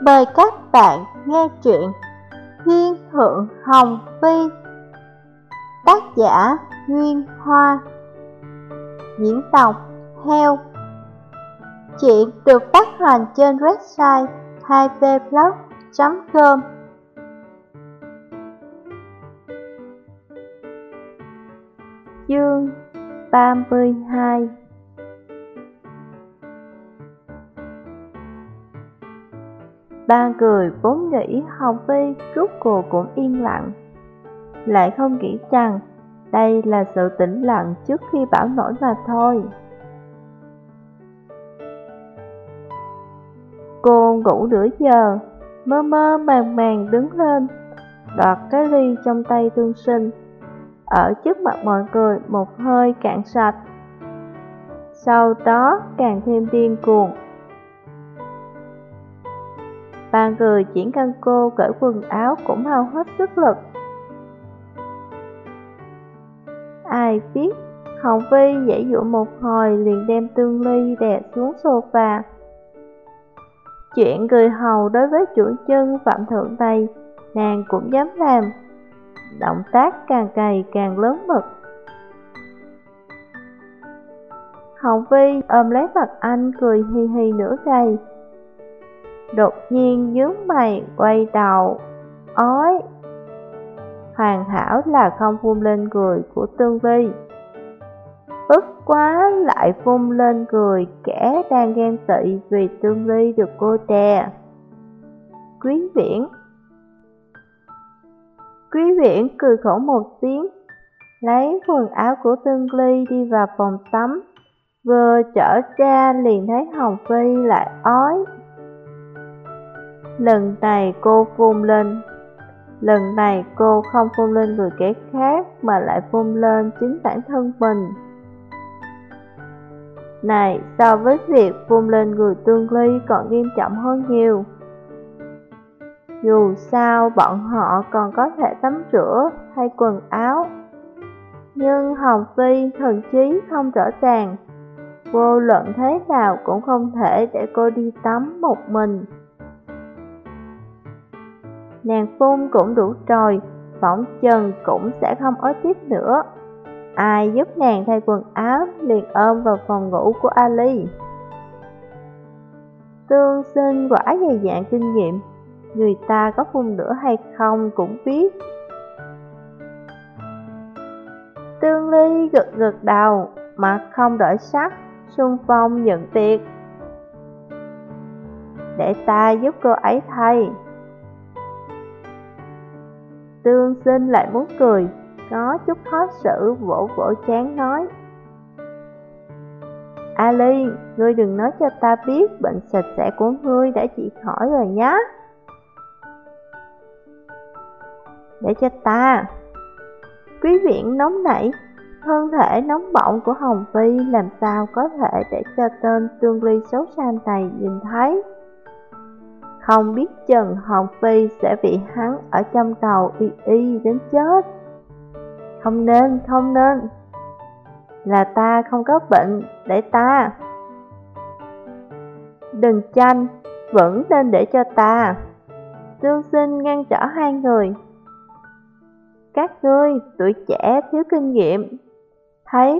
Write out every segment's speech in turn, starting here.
Mời các bạn nghe truyện Thiên Thượng Hồng Phi, tác giả Nguyên Hoa, diễn đọc Heo. Truyện được phát hành trên website 2vblog.com. Chương 32. Ba người vốn nghĩ Hồng Phi rốt cuộc cũng yên lặng, lại không nghĩ rằng đây là sự tĩnh lặng trước khi bão nổi mà thôi. Cô ngủ nửa giờ, mơ mơ màng màng đứng lên, đoạt cái ly trong tay Tương Sinh, ở trước mặt mọi người một hơi cạn sạch. Sau đó càng thêm điên cuồng. Ba người chuyển căn cô cởi quần áo cũng hao hết sức lực. Ai biết Hồng Phi giãy giụa một hồi liền đem Tương Ly đè xuống sofa. Chuyện người hầu đối với chủ nhân phạm thượng này nàng cũng dám làm, động tác càng ngày càng lớn mật. Hồng Phi ôm lấy mặt anh cười hi hi nửa ngày, đột nhiên nhướng mày quay đầu, ói. Hoàn hảo là không phun lên người của Tương Ly, bất quá lại phun lên người kẻ đang ghen tị vì Tương Ly được cô đè. Quý Viễn cười khổ một tiếng, lấy quần áo của Tương Ly đi vào phòng tắm, vừa trở ra liền thấy Hồng Phi lại ói. Lần này cô không phun lên người kẻ khác mà lại phun lên chính bản thân mình. Này, so với việc phun lên người Tương Ly còn nghiêm trọng hơn nhiều. Dù sao bọn họ còn có thể tắm rửa, thay quần áo, nhưng Hồng Phi thần trí không rõ ràng, vô luận thế nào cũng không thể để cô đi tắm một mình. Nàng phun cũng đủ rồi, phỏng chừng cũng sẽ không ói tiếp nữa. Ai giúp nàng thay quần áo liền ôm vào phòng ngủ của Ali. Tương Sinh quả dày dạn kinh nghiệm, người ta có phun nữa hay không cũng biết. Tương Ly gật gật đầu, mặt không đổi sắc, xung phong nhận việc. Để ta giúp cô ấy thay. Tương Sinh lại muốn cười, có chút khó xử vỗ vỗ trán nói: Ali, ngươi đừng nói cho ta biết bệnh sạch sẽ của ngươi đã trị khỏi rồi nhé. Để cho ta. Quý Viễn nóng nảy, thân thể nóng bỏng của Hồng Phi làm sao có thể để cho tên Tương Ly xấu xa này nhìn thấy. Không biết chừng Hồng Phi sẽ bị hắn ở trong đầu y đến chết. Không nên. Là ta không có bệnh, để ta. Đừng tranh, vẫn nên để cho ta. Tương Sinh ngăn trở hai người. Các ngươi tuổi trẻ thiếu kinh nghiệm, thấy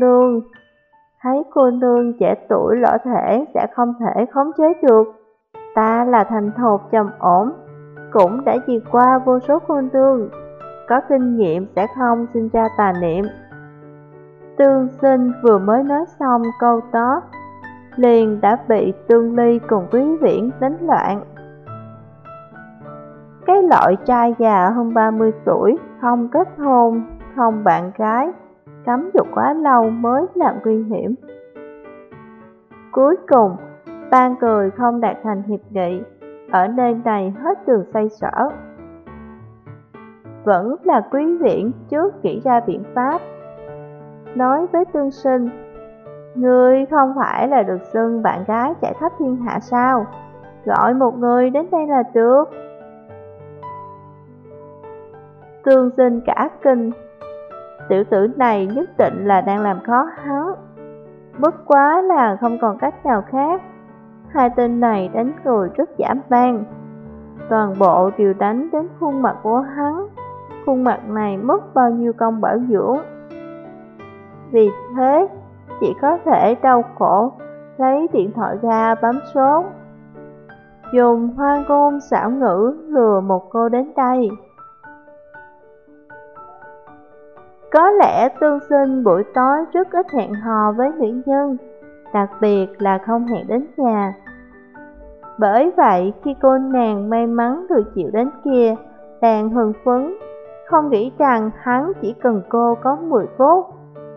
cô nương trẻ tuổi lỡ thể sẽ không thể khống chế được. Ta là thành thục trầm ổn, cũng đã diệt qua vô số cô nương, có kinh nghiệm sẽ không sinh ra tà niệm. Tương Sinh vừa mới nói xong câu đó, liền đã bị Tương Ly cùng Quý Viễn đánh loạn. Cái loại trai già hơn 30 tuổi, không kết hôn, không bạn gái, cấm dục quá lâu mới là nguy hiểm. Cuối cùng, ba người không đạt thành hiệp nghị, ở nơi này hết đường xoay sở. Vẫn là Quý Viễn trước nghĩ ra biện pháp, nói với Tương Sinh: ngươi không phải là được xưng bạn gái chạy khắp thiên hạ sao? Gọi một người đến đây là được. Tương Sinh cả kinh, tiểu tử này nhất định là đang làm khó hắn. Bất quá là không còn cách nào khác, hai tên này đánh người rất dã man. Toàn bộ đều đánh đến khuôn mặt của hắn. Khuôn mặt này mất bao nhiêu công bảo dưỡng. Vì thế, chỉ có thể đau khổ lấy điện thoại ra bấm số, dùng hoa ngôn xảo ngữ lừa một cô đến đây. Có lẽ Tương Sinh buổi tối rất ít hẹn hò với nữ nhân, đặc biệt là không hẹn đến nhà. Bởi vậy khi cô nàng may mắn được chịu đến kia, đang hưng phấn, không nghĩ rằng hắn chỉ cần cô có 10 phút.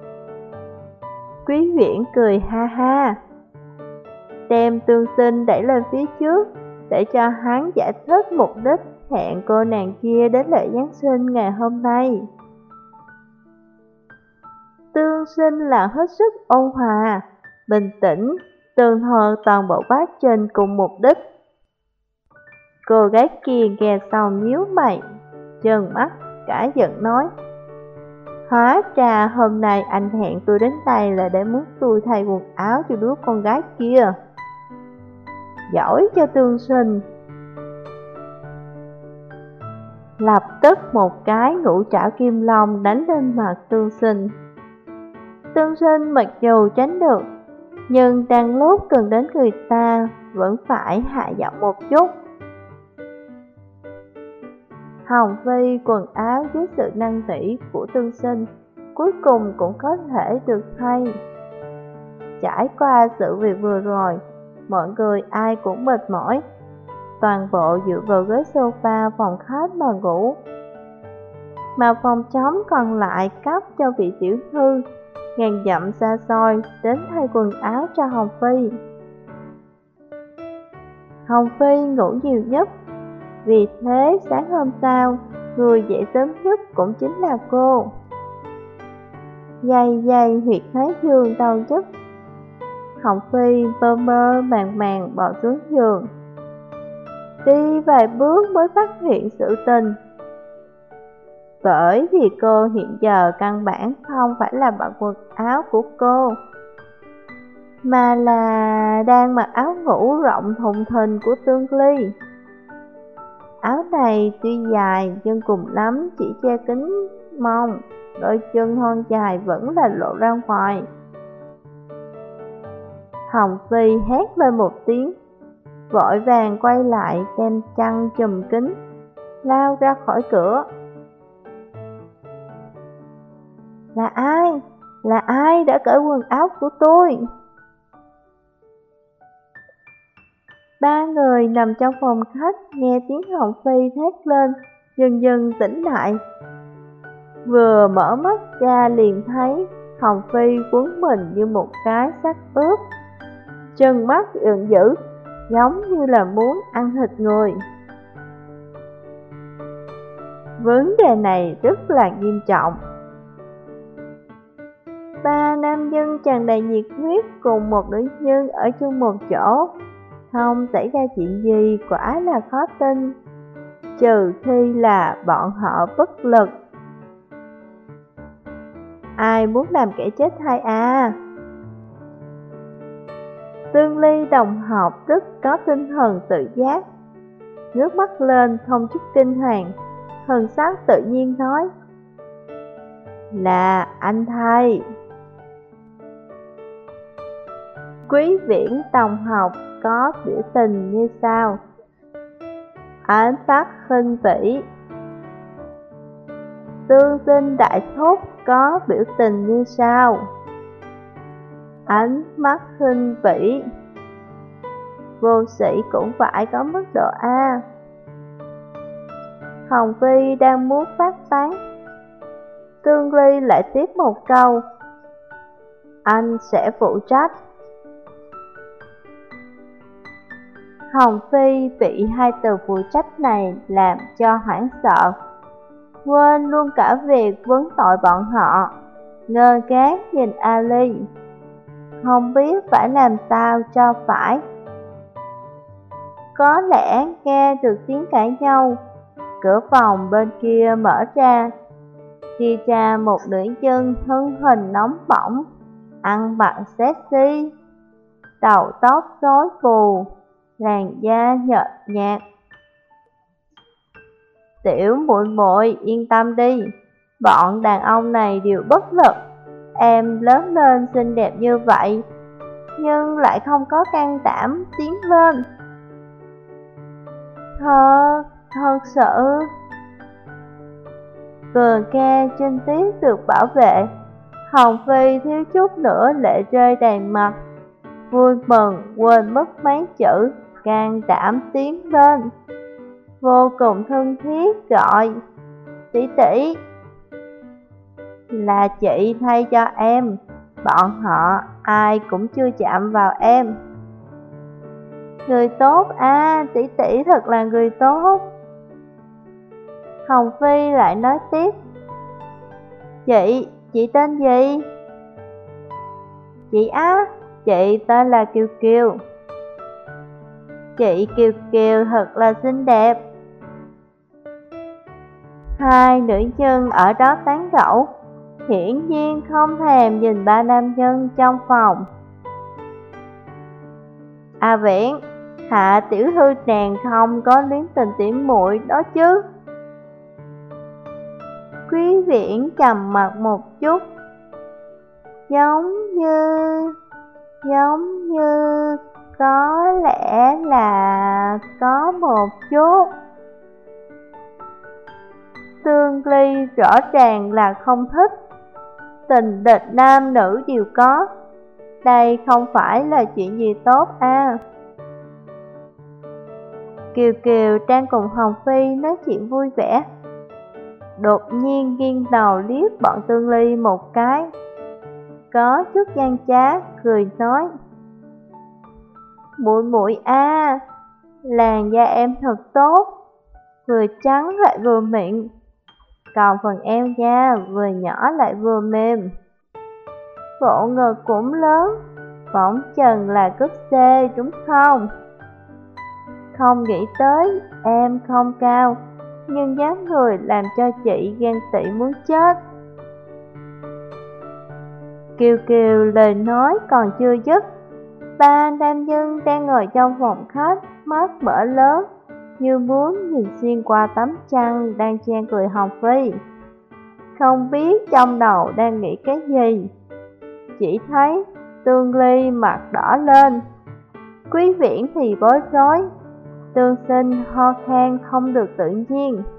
Quý Viễn cười ha ha, đem Tương Sinh đẩy lên phía trước, để cho hắn giải thích mục đích hẹn cô nàng kia đến lễ Giáng sinh ngày hôm nay. Tương Sinh là hết sức ôn hòa, bình tĩnh, tường thuật toàn bộ quá trình cùng mục đích. Cô gái kia nghe xong nhíu mày, trợn mắt, cả giận nói: hóa ra hôm nay anh hẹn tôi đến đây là để muốn tôi thay quần áo cho đứa con gái kia. Giỏi cho Tương Sinh. Lập tức một cái ngũ trảo kim long đánh lên mặt Tương Sinh. Tương Sinh mặc dù tránh được, nhưng đang lúc cần đến người ta vẫn phải hạ giọng một chút. Hồng Phi quần áo dưới sự năn nỉ của Tương Sinh cuối cùng cũng có thể được thay. Trải qua sự việc vừa rồi, mọi người ai cũng mệt mỏi, toàn bộ dựa vào ghế sofa phòng khách mà ngủ. Mà phòng trống còn lại cấp cho vị tiểu thư ngàn dặm xa xôi đến thay quần áo cho Hồng Phi. Hồng Phi ngủ nhiều nhất, vì thế sáng hôm sau, người dậy sớm nhất cũng chính là cô. Dày dày huyệt thái dương đau nhức. Hồng Phi mơ mơ màng màng bò xuống giường. Đi vài bước mới phát hiện sự tình. Bởi vì cô hiện giờ căn bản không phải là mặc quần áo của cô, mà là đang mặc áo ngủ rộng thùng thình của Tương Ly. Áo này tuy dài nhưng cùng lắm chỉ che kín mông, đôi chân thon dài vẫn là lộ ra ngoài. Hồng Phi hét lên một tiếng, vội vàng quay lại đem chăn trùm kín, lao ra khỏi cửa. Là ai? Là ai đã cởi quần áo của tôi? Ba người nằm trong phòng khách nghe tiếng Hồng Phi thét lên, dần dần tỉnh lại. Vừa mở mắt ra liền thấy Hồng Phi quấn mình như một cái xác ướp, trừng mắt giận dữ, giống như là muốn ăn thịt người. Vấn đề này rất là nghiêm trọng. Ba nam nhân tràn đầy nhiệt huyết cùng một nữ nhân ở chung một chỗ, không xảy ra chuyện gì quả là khó tin, trừ khi là bọn họ bất lực. Ai muốn làm kẻ chết hay à? Tương Ly đồng học rất có tinh thần tự giác, ngước mắt lên không chút kinh hoàng, thần sắc tự nhiên nói: là anh thầy. Quý Viễn đồng học có biểu tình như sau: ánh mắt khinh bỉ. Tương Sinh đại thúc có biểu tình như sau: ánh mắt khinh bỉ. Vô sĩ cũng phải có mức độ A. Hồng Phi đang muốn phát tán, Tương Ly lại tiếp một câu: anh sẽ phụ trách. Hồng Phi bị hai từ phụ trách này làm cho hoảng sợ, quên luôn cả việc vấn tội bọn họ, ngơ ngác nhìn Ali, không biết phải làm sao cho phải. Có lẽ nghe được tiếng cãi nhau, cửa phòng bên kia mở ra, đi ra một nữ nhân thân hình nóng bỏng, ăn mặc sexy. đầu tóc rối bù, làn da nhợt nhạt. Tiểu muội muội yên tâm đi, bọn đàn ông này đều bất lực. Em lớn lên xinh đẹp như vậy, nhưng lại không có can đảm tiến lên. Thật sự. Vườn ca trinh tiết được bảo vệ, Hồng Phi thiếu chút nữa lệ rơi đầy mặt, vui mừng quên mất mấy chữ can đảm tiến lên, vô cùng thân thiết gọi: tỷ tỷ. Là chị thay cho em, bọn họ ai cũng chưa chạm vào em. Người tốt à, tỷ tỷ thật là người tốt. Hồng Phi lại nói tiếp: chị tên gì? Chị á, chị tên là Kiều Kiều. Chị Kiều Kiều thật là xinh đẹp. Hai nữ nhân ở đó tán gẫu, hiển nhiên không thèm nhìn ba nam nhân trong phòng. À Viễn, Hạ tiểu thư nàng không có luyến tình tỉ muội đó chứ? Quý Viễn trầm mặt một chút. Giống như có lẽ là có một chút. Tương Ly rõ ràng là không thích. Tình địch nam nữ đều có, đây không phải là chuyện gì tốt à. Kiều Kiều đang cùng Hồng Phi nói chuyện vui vẻ, đột nhiên nghiêng đầu liếc bọn Tương Ly một cái, có chút gian trá, cười nói: muội muội a, làn da em thật tốt, vừa trắng lại vừa mịn, còn phần eo da vừa nhỏ lại vừa mềm, bộ ngực cũng lớn, phỏng chừng là cúp C đúng không? Không nghĩ tới em không cao, nhưng dáng người làm cho chị ghen tị muốn chết. Kiều Kiều lời nói còn chưa dứt, ba nam nhân đang ngồi trong phòng khách, mắt mở lớn, như muốn nhìn xuyên qua tấm chăn đang chen cười Hồng Phi. Không biết trong đầu đang nghĩ cái gì, chỉ thấy Tương Ly mặt đỏ lên, Quý Viễn thì bối rối, Tương Sinh ho khan không được tự nhiên.